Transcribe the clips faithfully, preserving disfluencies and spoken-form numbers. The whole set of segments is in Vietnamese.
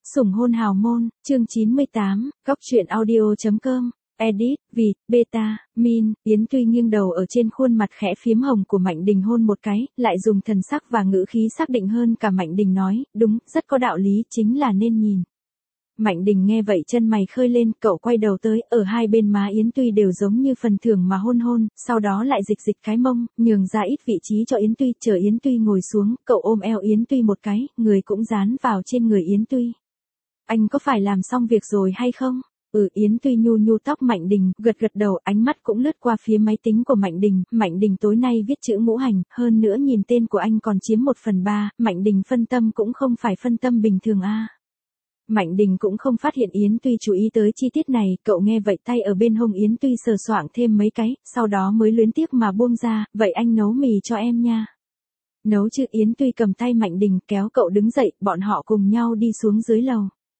Sủng hôn hào môn, chương chín mươi tám, góc truyện audio.com, edit, vịt, beta, min, Yến Tuy nghiêng đầu ở trên khuôn mặt khẽ phiếm hồng của Mạnh Đình hôn một cái, lại dùng thần sắc và ngữ khí xác định hơn cả Mạnh Đình nói, đúng, rất có đạo lý, chính là nên nhìn. Mạnh Đình nghe vậy chân mày khơi lên, cậu quay đầu tới, ở hai bên má Yến Tuy đều giống như phần thưởng mà hôn hôn, sau đó lại dịch dịch cái mông, nhường ra ít vị trí cho Yến Tuy, chờ Yến Tuy ngồi xuống, cậu ôm eo Yến Tuy một cái, người cũng dán vào trên người Yến Tuy. Anh có phải làm xong việc rồi hay không? Ừ, Yến Tuy nhu nhu tóc Mạnh Đình, gật gật đầu, ánh mắt cũng lướt qua phía máy tính của Mạnh Đình, Mạnh Đình tối nay viết chữ ngũ hành, hơn nữa nhìn tên của anh còn chiếm một phần ba, Mạnh Đình phân tâm cũng không phải phân tâm bình thường a. À. Mạnh Đình cũng không phát hiện Yến Tuy chú ý tới chi tiết này, cậu nghe vậy tay ở bên hông Yến Tuy sờ soạng thêm mấy cái, sau đó mới luyến tiếc mà buông ra, vậy anh nấu mì cho em nha. Nấu chứ, Yến Tuy cầm tay Mạnh Đình kéo cậu đứng dậy, bọn họ cùng nhau đi xuống dưới lầu.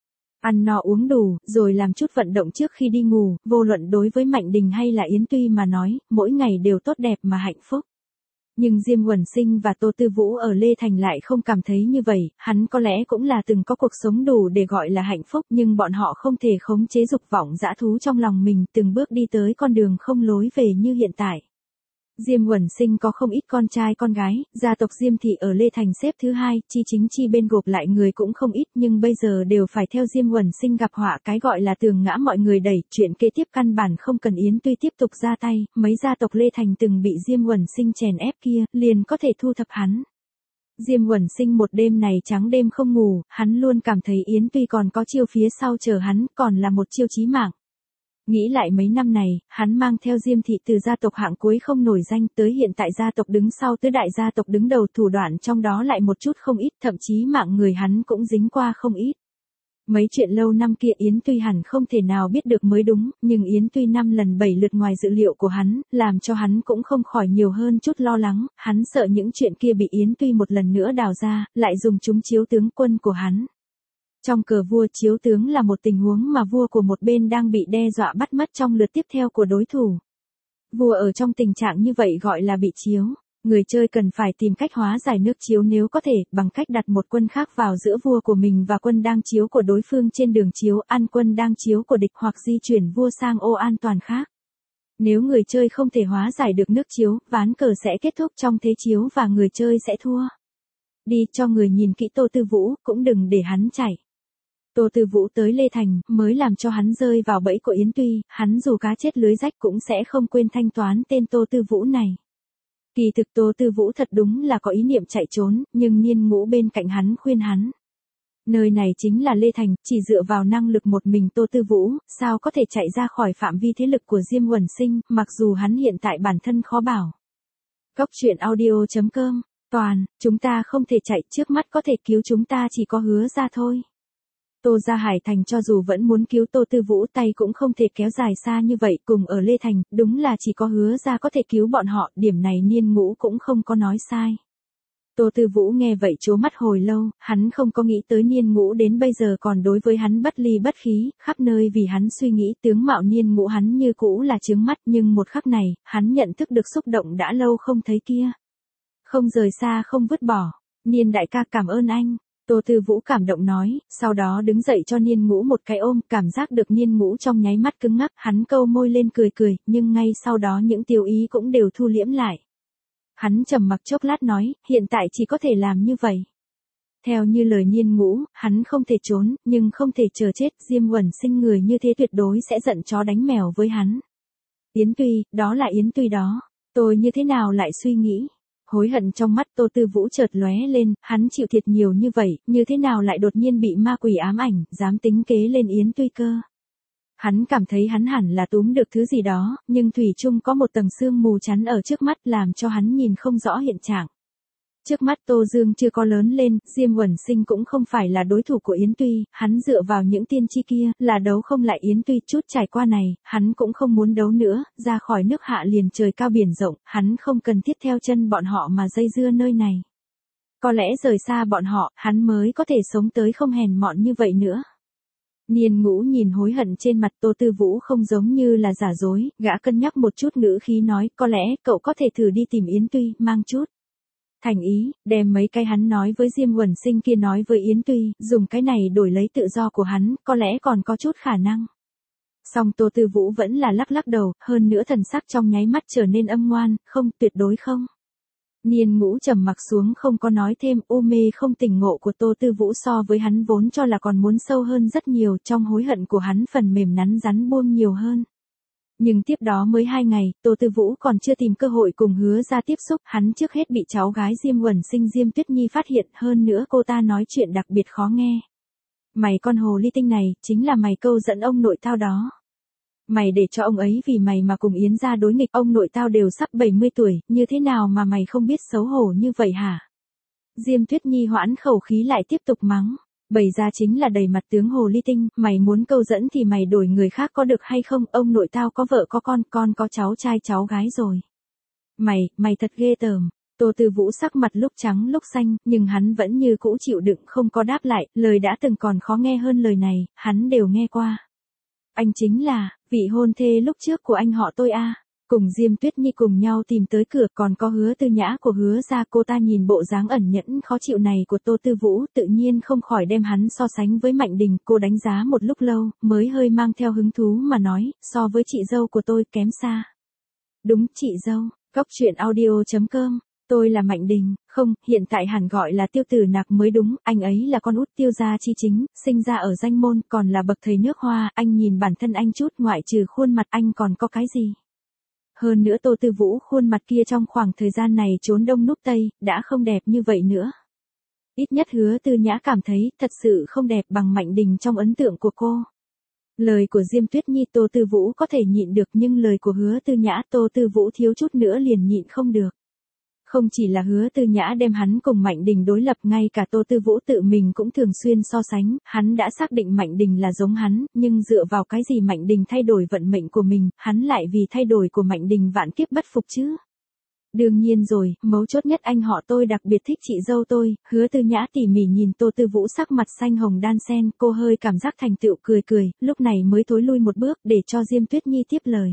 Ăn no uống đủ, rồi làm chút vận động trước khi đi ngủ, vô luận đối với Mạnh Đình hay là Yến Tuy mà nói, mỗi ngày đều tốt đẹp mà hạnh phúc. Nhưng Diêm Uẩn Sinh và Tô Tư Vũ ở Lê Thành lại không cảm thấy như vậy, hắn có lẽ cũng là từng có cuộc sống đủ để gọi là hạnh phúc, nhưng bọn họ không thể khống chế dục vọng dã thú trong lòng mình, từng bước đi tới con đường không lối về như hiện tại. Diêm Uẩn Sinh có không ít con trai con gái, gia tộc Diêm thị ở Lê Thành xếp thứ hai, chi chính chi bên gộp lại người cũng không ít, nhưng bây giờ đều phải theo Diêm Uẩn Sinh gặp họa, cái gọi là tường ngã mọi người đẩy, chuyện kế tiếp căn bản không cần Yến Tuy tiếp tục ra tay, mấy gia tộc Lê Thành từng bị Diêm Uẩn Sinh chèn ép kia, liền có thể thu thập hắn. Diêm Uẩn Sinh một đêm này trắng đêm không ngủ, hắn luôn cảm thấy Yến Tuy còn có chiêu phía sau chờ hắn, còn là một chiêu chí mạng. Nghĩ lại mấy năm này, hắn mang theo Diêm thị từ gia tộc hạng cuối không nổi danh tới hiện tại gia tộc đứng sau tới đại gia tộc đứng đầu, thủ đoạn trong đó lại một chút không ít, thậm chí mạng người hắn cũng dính qua không ít. Mấy chuyện lâu năm kia Yến Tuy hẳn không thể nào biết được mới đúng, nhưng Yến Tuy năm lần bảy lượt ngoài dự liệu của hắn, làm cho hắn cũng không khỏi nhiều hơn chút lo lắng, hắn sợ những chuyện kia bị Yến Tuy một lần nữa đào ra, lại dùng chúng chiếu tướng quân của hắn. Trong cờ vua chiếu tướng là một tình huống mà vua của một bên đang bị đe dọa bắt mất trong lượt tiếp theo của đối thủ. Vua ở trong tình trạng như vậy gọi là bị chiếu. Người chơi cần phải tìm cách hóa giải nước chiếu nếu có thể, bằng cách đặt một quân khác vào giữa vua của mình và quân đang chiếu của đối phương trên đường chiếu, ăn quân đang chiếu của địch hoặc di chuyển vua sang ô an toàn khác. Nếu người chơi không thể hóa giải được nước chiếu, ván cờ sẽ kết thúc trong thế chiếu và người chơi sẽ thua. Đi cho người nhìn kỹ Tô Tư Vũ, cũng đừng để hắn chạy. Tô Tư Vũ tới Lê Thành, mới làm cho hắn rơi vào bẫy của Yến Tuy, hắn dù cá chết lưới rách cũng sẽ không quên thanh toán tên Tô Tư Vũ này. Kỳ thực Tô Tư Vũ thật đúng là có ý niệm chạy trốn, nhưng Niên Ngũ bên cạnh hắn khuyên hắn. Nơi này chính là Lê Thành, chỉ dựa vào năng lực một mình Tô Tư Vũ, sao có thể chạy ra khỏi phạm vi thế lực của Diêm Uẩn Sinh, mặc dù hắn hiện tại bản thân khó bảo. Góc truyện audio.com, toàn, chúng ta không thể chạy, trước mắt có thể cứu chúng ta chỉ có Hứa Ra thôi. Tô Gia Hải Thành cho dù vẫn muốn cứu Tô Tư Vũ tay cũng không thể kéo dài xa như vậy, cùng ở Lê Thành, đúng là chỉ có Hứa Ra có thể cứu bọn họ, điểm này Niên Ngũ cũng không có nói sai. Tô Tư Vũ nghe vậy trố mắt hồi lâu, hắn không có nghĩ tới Niên Ngũ đến bây giờ còn đối với hắn bất ly bất khí, khắp nơi vì hắn suy nghĩ, tướng mạo Niên Ngũ hắn như cũ là chướng mắt, nhưng một khắc này, hắn nhận thức được xúc động đã lâu không thấy kia. Không rời xa không vứt bỏ, Niên đại ca cảm ơn anh. Tô Tư Vũ cảm động nói, sau đó đứng dậy cho Niên Ngũ một cái ôm, cảm giác được Niên Ngũ trong nháy mắt cứng ngắc, hắn câu môi lên cười cười, nhưng ngay sau đó những tiêu ý cũng đều thu liễm lại. Hắn trầm mặc chốc lát nói, hiện tại chỉ có thể làm như vậy. Theo như lời Niên Ngũ, hắn không thể trốn, nhưng không thể chờ chết, Diêm Uẩn Sinh người như thế tuyệt đối sẽ giận chó đánh mèo với hắn. Yến Tuy, đó là Yến Tuy đó, tôi như thế nào lại suy nghĩ. Hối hận trong mắt Tô Tư Vũ chợt lóe lên, hắn chịu thiệt nhiều như vậy, như thế nào lại đột nhiên bị ma quỷ ám ảnh, dám tính kế lên Yến Tuy cơ. Hắn cảm thấy hắn hẳn là túm được thứ gì đó, nhưng thủy chung có một tầng sương mù chắn ở trước mắt làm cho hắn nhìn không rõ hiện trạng. Trước mắt Tô Dương chưa có lớn lên, Diêm Uẩn Sinh cũng không phải là đối thủ của Yến Tuy, hắn dựa vào những tiên tri kia, là đấu không lại Yến Tuy, chút trải qua này, hắn cũng không muốn đấu nữa, ra khỏi nước hạ liền trời cao biển rộng, hắn không cần thiết theo chân bọn họ mà dây dưa nơi này. Có lẽ rời xa bọn họ, hắn mới có thể sống tới không hèn mọn như vậy nữa. Niên Ngũ nhìn hối hận trên mặt Tô Tư Vũ không giống như là giả dối, gã cân nhắc một chút ngữ khí nói, có lẽ cậu có thể thử đi tìm Yến Tuy, mang chút Thành ý, đem mấy cái hắn nói với Diêm Quẩn Sinh kia nói với Yến Tuy, dùng cái này đổi lấy tự do của hắn, có lẽ còn có chút khả năng. Song Tô Tư Vũ vẫn là lắc lắc đầu, hơn nữa thần sắc trong nháy mắt trở nên âm ngoan, không, tuyệt đối không. Niên Ngũ trầm mặc xuống không có nói thêm, u mê không tỉnh ngộ của Tô Tư Vũ so với hắn vốn cho là còn muốn sâu hơn rất nhiều, trong hối hận của hắn phần mềm nắn rắn buông nhiều hơn. Nhưng tiếp đó mới hai ngày, Tô Tư Vũ còn chưa tìm cơ hội cùng Hứa ra tiếp xúc, hắn trước hết bị cháu gái Diêm Quẩn Sinh Diêm Tuyết Nhi phát hiện, hơn nữa cô ta nói chuyện đặc biệt khó nghe. Mày con hồ ly tinh này, chính là mày câu dẫn ông nội tao đó. Mày để cho ông ấy vì mày mà cùng Yến ra đối nghịch, ông nội tao đều sắp bảy mươi tuổi, như thế nào mà mày không biết xấu hổ như vậy hả? Diêm Tuyết Nhi hoãn khẩu khí lại tiếp tục mắng. Bày ra chính là đầy mặt tướng hồ ly tinh, mày muốn câu dẫn thì mày đổi người khác có được hay không, ông nội tao có vợ có con, con có cháu trai cháu gái rồi. Mày, mày thật ghê tởm. Tô Tư Vũ sắc mặt lúc trắng lúc xanh, nhưng hắn vẫn như cũ chịu đựng không có đáp lại, lời đã từng còn khó nghe hơn lời này, hắn đều nghe qua. Anh chính là, vị hôn thê lúc trước của anh họ tôi a. Cùng Diêm Tuyết Nhi cùng nhau tìm tới cửa, còn có Hứa Tư Nhã của Hứa ra. Cô ta nhìn bộ dáng ẩn nhẫn khó chịu này của Tô Tư Vũ, tự nhiên không khỏi đem hắn so sánh với Mạnh Đình. Cô đánh giá một lúc lâu, mới hơi mang theo hứng thú mà nói, so với chị dâu của tôi kém xa. Đúng, chị dâu. Góc truyện audio chấm com. Tôi là Mạnh Đình, không, hiện tại hẳn gọi là Tiêu Tử Nặc mới đúng, anh ấy là con út Tiêu gia chi chính, sinh ra ở danh môn, còn là bậc thầy nước Hoa, anh nhìn bản thân anh chút, ngoại trừ khuôn mặt anh còn có cái gì? Hơn nữa Tô Tư Vũ khuôn mặt kia trong khoảng thời gian này trốn đông núp tây, đã không đẹp như vậy nữa. Ít nhất Hứa Tư Nhã cảm thấy, thật sự không đẹp bằng Mạnh Đình trong ấn tượng của cô. Lời của Diêm Tuyết Nhi Tô Tư Vũ có thể nhịn được, nhưng lời của Hứa Tư Nhã Tô Tư Vũ thiếu chút nữa liền nhịn không được. Không chỉ là Hứa Tư Nhã đem hắn cùng Mạnh Đình đối lập, ngay cả Tô Tư Vũ tự mình cũng thường xuyên so sánh, hắn đã xác định Mạnh Đình là giống hắn, nhưng dựa vào cái gì Mạnh Đình thay đổi vận mệnh của mình, hắn lại vì thay đổi của Mạnh Đình vạn kiếp bất phục chứ? Đương nhiên rồi, mấu chốt nhất anh họ tôi đặc biệt thích chị dâu tôi. Hứa Tư Nhã tỉ mỉ nhìn Tô Tư Vũ sắc mặt xanh hồng đan sen, cô hơi cảm giác thành tựu cười cười, lúc này mới thối lui một bước để cho Diêm Tuyết Nhi tiếp lời.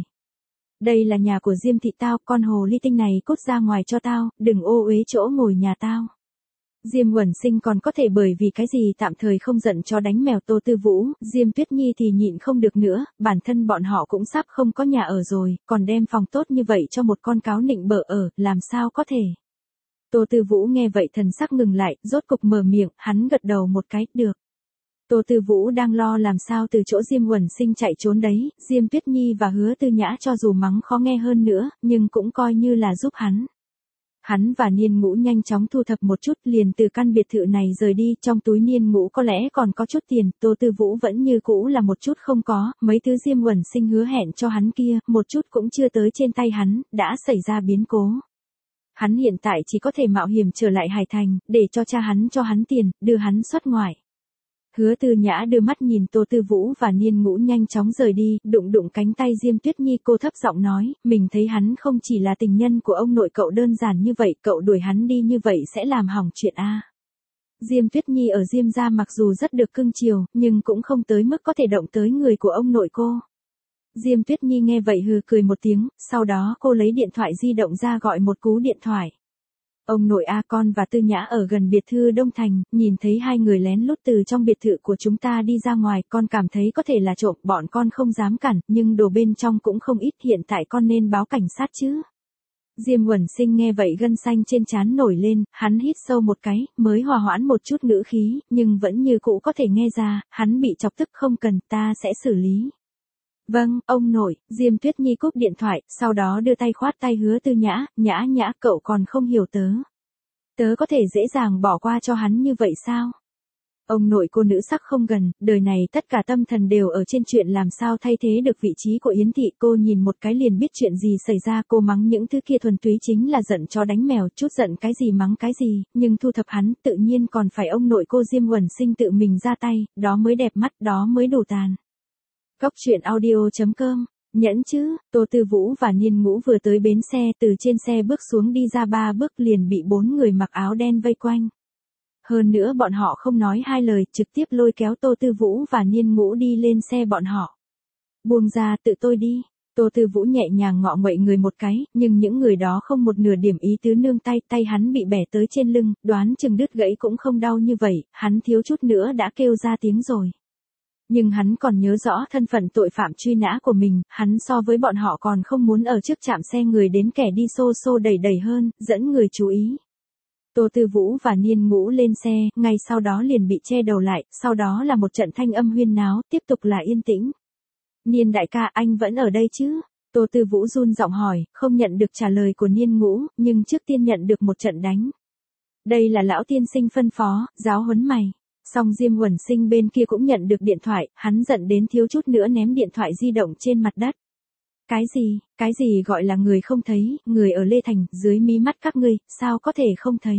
Đây là nhà của Diêm thị tao, con hồ ly tinh này cút ra ngoài cho tao, đừng ô uế chỗ ngồi nhà tao. Diêm Quẩn Sinh còn có thể bởi vì cái gì tạm thời không giận cho đánh mèo Tô Tư Vũ, Diêm Tuyết Nhi thì nhịn không được nữa, bản thân bọn họ cũng sắp không có nhà ở rồi, còn đem phòng tốt như vậy cho một con cáo nịnh bợ ở, làm sao có thể. Tô Tư Vũ nghe vậy thần sắc ngừng lại, rốt cục mở miệng, hắn gật đầu một cái, được. Tô Tư Vũ đang lo làm sao từ chỗ Diêm Quẩn Sinh chạy trốn đấy, Diêm Tuyết Nhi và Hứa Tư Nhã cho dù mắng khó nghe hơn nữa, nhưng cũng coi như là giúp hắn. Hắn và Niên Ngũ nhanh chóng thu thập một chút liền từ căn biệt thự này rời đi, trong túi Niên Ngũ có lẽ còn có chút tiền, Tô Tư Vũ vẫn như cũ là một chút không có, mấy thứ Diêm Quẩn Sinh hứa hẹn cho hắn kia, một chút cũng chưa tới trên tay hắn, đã xảy ra biến cố. Hắn hiện tại chỉ có thể mạo hiểm trở lại Hải Thành, để cho cha hắn cho hắn tiền, đưa hắn xuất ngoại. Hứa Tư Nhã đưa mắt nhìn Tô Tư Vũ và Niên Ngũ nhanh chóng rời đi, đụng đụng cánh tay Diêm Tuyết Nhi, cô thấp giọng nói, mình thấy hắn không chỉ là tình nhân của ông nội cậu đơn giản như vậy, cậu đuổi hắn đi như vậy sẽ làm hỏng chuyện a. Diêm Tuyết Nhi ở Diêm gia mặc dù rất được cưng chiều, nhưng cũng không tới mức có thể động tới người của ông nội cô. Diêm Tuyết Nhi nghe vậy hừ cười một tiếng, sau đó cô lấy điện thoại di động ra gọi một cú điện thoại. Ông nội A Con và Tư Nhã ở gần biệt thự Đông Thành, nhìn thấy hai người lén lút từ trong biệt thự của chúng ta đi ra ngoài, con cảm thấy có thể là trộm, bọn con không dám cản, nhưng đồ bên trong cũng không ít, hiện tại con nên báo cảnh sát chứ. Diêm Quẩn Sinh nghe vậy gân xanh trên trán nổi lên, hắn hít sâu một cái, mới hòa hoãn một chút ngữ khí, nhưng vẫn như cũ có thể nghe ra, hắn bị chọc tức, không cần, ta sẽ xử lý. Vâng, ông nội. Diêm Tuyết Nhi cúp điện thoại, sau đó đưa tay khoát tay Hứa Tư Nhã, Nhã Nhã cậu còn không hiểu tớ. Tớ có thể dễ dàng bỏ qua cho hắn như vậy sao? Ông nội cô nữ sắc không gần, đời này tất cả tâm thần đều ở trên chuyện làm sao thay thế được vị trí của Yến Thị. Cô nhìn một cái liền biết chuyện gì xảy ra, cô mắng những thứ kia thuần túy chính là giận cho đánh mèo, chút giận cái gì mắng cái gì, nhưng thu thập hắn tự nhiên còn phải ông nội cô Diêm Quẩn Sinh tự mình ra tay, đó mới đẹp mắt, đó mới đủ tàn. Góc truyện audio chấm com. Nhẫn chứ, Tô Tư Vũ và Niên Ngũ vừa tới bến xe, từ trên xe bước xuống đi ra ba bước liền bị bốn người mặc áo đen vây quanh. Hơn nữa bọn họ không nói hai lời, trực tiếp lôi kéo Tô Tư Vũ và Niên Ngũ đi lên xe bọn họ. Buông ra, tự tôi đi. Tô Tư Vũ nhẹ nhàng ngọ nguậy người một cái, nhưng những người đó không một nửa điểm ý tứ nương tay, tay hắn bị bẻ tới trên lưng, đoán chừng đứt gãy cũng không đau như vậy, hắn thiếu chút nữa đã kêu ra tiếng rồi. Nhưng hắn còn nhớ rõ thân phận tội phạm truy nã của mình, hắn so với bọn họ còn không muốn ở trước trạm xe người đến kẻ đi xô xô đẩy đẩy hơn, dẫn người chú ý. Tô Tư Vũ và Niên Ngũ lên xe, ngay sau đó liền bị che đầu lại, sau đó là một trận thanh âm huyên náo, tiếp tục là yên tĩnh. Niên đại ca, anh vẫn ở đây chứ? Tô Tư Vũ run giọng hỏi, không nhận được trả lời của Niên Ngũ, nhưng trước tiên nhận được một trận đánh. Đây là lão tiên sinh phân phó, giáo huấn mày. Song Diêm Uẩn Sinh bên kia cũng nhận được điện thoại, hắn giận đến thiếu chút nữa ném điện thoại di động trên mặt đất. Cái gì, cái gì gọi là người không thấy, người ở Lê Thành, dưới mí mắt các ngươi, sao có thể không thấy?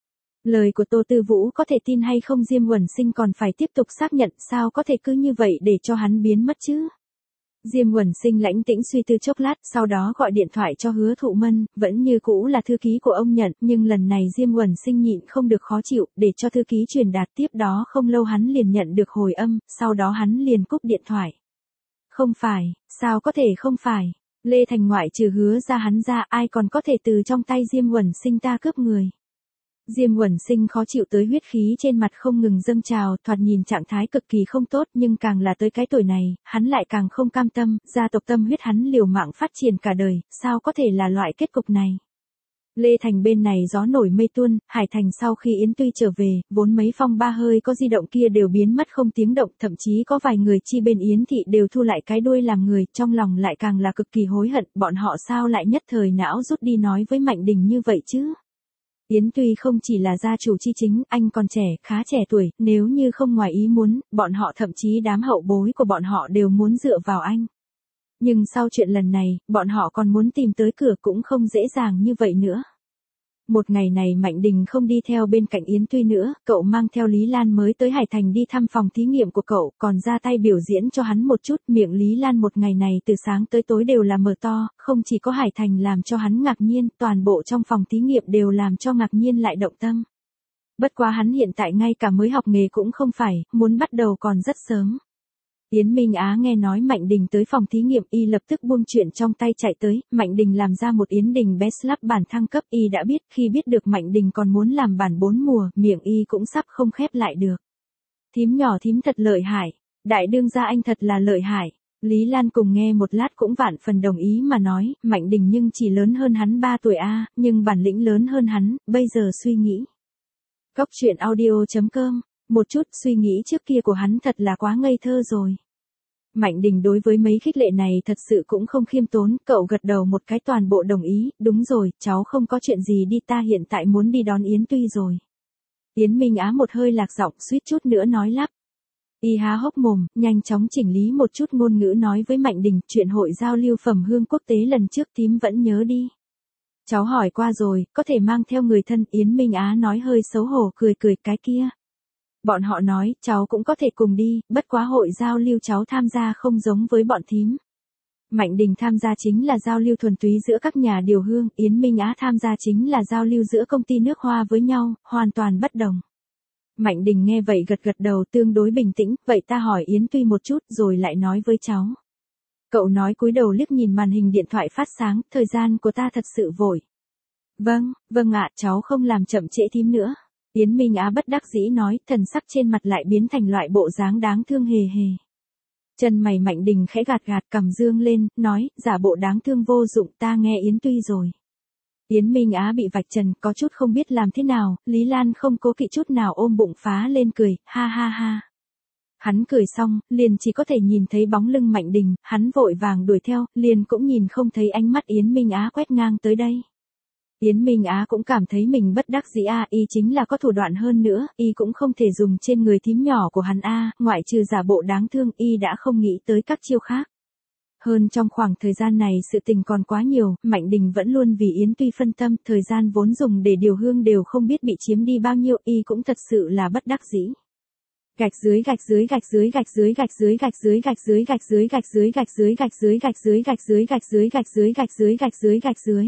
Lời của Tô Tư Vũ có thể tin hay không, Diêm Uẩn Sinh còn phải tiếp tục xác nhận, sao có thể cứ như vậy để cho hắn biến mất chứ? Diêm Uẩn Sinh lãnh tĩnh suy tư chốc lát, sau đó gọi điện thoại cho Hứa Thụ Mân, vẫn như cũ là thư ký của ông nhận, nhưng lần này Diêm Uẩn Sinh nhịn không được khó chịu, để cho thư ký truyền đạt, tiếp đó không lâu hắn liền nhận được hồi âm, sau đó hắn liền cúp điện thoại. Không phải, sao có thể không phải, Lê Thành ngoại trừ Hứa ra hắn ra, ai còn có thể từ trong tay Diêm Uẩn Sinh ta cướp người. Diêm Uẩn Sinh khó chịu tới huyết khí trên mặt không ngừng dâng trào, thoạt nhìn trạng thái cực kỳ không tốt, nhưng càng là tới cái tuổi này, hắn lại càng không cam tâm, gia tộc tâm huyết hắn liều mạng phát triển cả đời, sao có thể là loại kết cục này. Lê Thành bên này gió nổi mây tuôn, Hải Thành sau khi Yến Tuy trở về, vốn mấy phong ba hơi có di động kia đều biến mất không tiếng động, thậm chí có vài người chi bên Yến Thị đều thu lại cái đuôi làm người, trong lòng lại càng là cực kỳ hối hận, bọn họ sao lại nhất thời não rút đi nói với Mạnh Đình như vậy chứ. Yến Tuy không chỉ là gia chủ chi chính, anh còn trẻ, khá trẻ tuổi, nếu như không ngoài ý muốn, bọn họ thậm chí đám hậu bối của bọn họ đều muốn dựa vào anh. Nhưng sau chuyện lần này, bọn họ còn muốn tìm tới cửa cũng không dễ dàng như vậy nữa. Một ngày này Mạnh Đình không đi theo bên cạnh Yến Tuy nữa, cậu mang theo Lý Lan mới tới Hải Thành đi thăm phòng thí nghiệm của cậu, còn ra tay biểu diễn cho hắn một chút, miệng Lý Lan một ngày này từ sáng tới tối đều là mở to, không chỉ có Hải Thành làm cho hắn ngạc nhiên, toàn bộ trong phòng thí nghiệm đều làm cho ngạc nhiên lại động tâm. Bất quá hắn hiện tại ngay cả mới học nghề cũng không phải, muốn bắt đầu còn rất sớm. Yến Minh Á nghe nói Mạnh Đình tới phòng thí nghiệm, y lập tức buông chuyện trong tay chạy tới, Mạnh Đình làm ra một Yến Đình Best Lab bản thăng cấp, y đã biết, khi biết được Mạnh Đình còn muốn làm bản bốn mùa, miệng y cũng sắp không khép lại được. Thím nhỏ thím thật lợi hại, đại đương gia anh thật là lợi hại. Lý Lan cùng nghe một lát cũng vạn phần đồng ý mà nói, Mạnh Đình nhưng chỉ lớn hơn hắn ba tuổi a, nhưng bản lĩnh lớn hơn hắn, bây giờ suy nghĩ. Góc truyện audio chấm com, một chút suy nghĩ trước kia của hắn thật là quá ngây thơ rồi. Mạnh Đình đối với mấy khích lệ này thật sự cũng không khiêm tốn, cậu gật đầu một cái toàn bộ đồng ý, đúng rồi, cháu không có chuyện gì đi, ta hiện tại muốn đi đón Yến Tuy rồi. Yến Minh Á một hơi lạc giọng suýt chút nữa nói lắp. Y há hốc mồm, nhanh chóng chỉnh lý một chút ngôn ngữ nói với Mạnh Đình, chuyện hội giao lưu phẩm hương quốc tế lần trước tím vẫn nhớ đi. Cháu hỏi qua rồi, có thể mang theo người thân, Yến Minh Á nói hơi xấu hổ cười cười, cái kia. Bọn họ nói, cháu cũng có thể cùng đi, bất quá hội giao lưu cháu tham gia không giống với bọn thím. Mạnh Đình tham gia chính là giao lưu thuần túy giữa các nhà điều hương, Yến Minh Á tham gia chính là giao lưu giữa công ty nước hoa với nhau, hoàn toàn bất đồng. Mạnh Đình nghe vậy gật gật đầu tương đối bình tĩnh, vậy ta hỏi Yến Tuy một chút rồi lại nói với cháu. Cậu nói cúi đầu liếc nhìn màn hình điện thoại phát sáng, thời gian của ta thật sự vội. Vâng, vâng ạ, cháu không làm chậm trễ thím nữa. Yến Minh Á bất đắc dĩ nói, thần sắc trên mặt lại biến thành loại bộ dáng đáng thương hề hề. Chân mày Mạnh Đình khẽ gạt gạt cầm dương lên, nói, giả bộ đáng thương vô dụng, ta nghe Yến Tuy rồi. Yến Minh Á bị vạch trần, có chút không biết làm thế nào, Lý Lan không cố kỵ chút nào ôm bụng phá lên cười, ha ha ha. Hắn cười xong, liền chỉ có thể nhìn thấy bóng lưng Mạnh Đình, hắn vội vàng đuổi theo, liền cũng nhìn không thấy ánh mắt Yến Minh Á quét ngang tới đây. Yến Minh Á cũng cảm thấy mình bất đắc dĩ a, y chính là có thủ đoạn hơn nữa, y cũng không thể dùng trên người thím nhỏ của hắn a, ngoại trừ giả bộ đáng thương, y đã không nghĩ tới các chiêu khác. Hơn trong khoảng thời gian này sự tình còn quá nhiều, Mạnh Đình vẫn luôn vì Yến Tuy phân tâm, thời gian vốn dùng để điều hương đều không biết bị chiếm đi bao nhiêu, y cũng thật sự là bất đắc dĩ. Gạch dưới gạch dưới gạch dưới gạch dưới gạch dưới gạch dưới gạch dưới gạch dưới gạch dưới gạch dưới gạch dưới gạch dưới gạch dưới gạch dưới gạch dưới gạch dưới gạch dưới gạch dưới.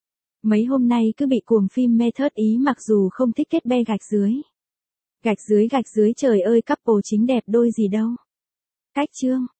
Mấy hôm nay cứ bị cuồng phim method ý mặc dù không thích kết be gạch dưới. Gạch dưới gạch dưới trời ơi couple chính đẹp đôi gì đâu. Cách chương.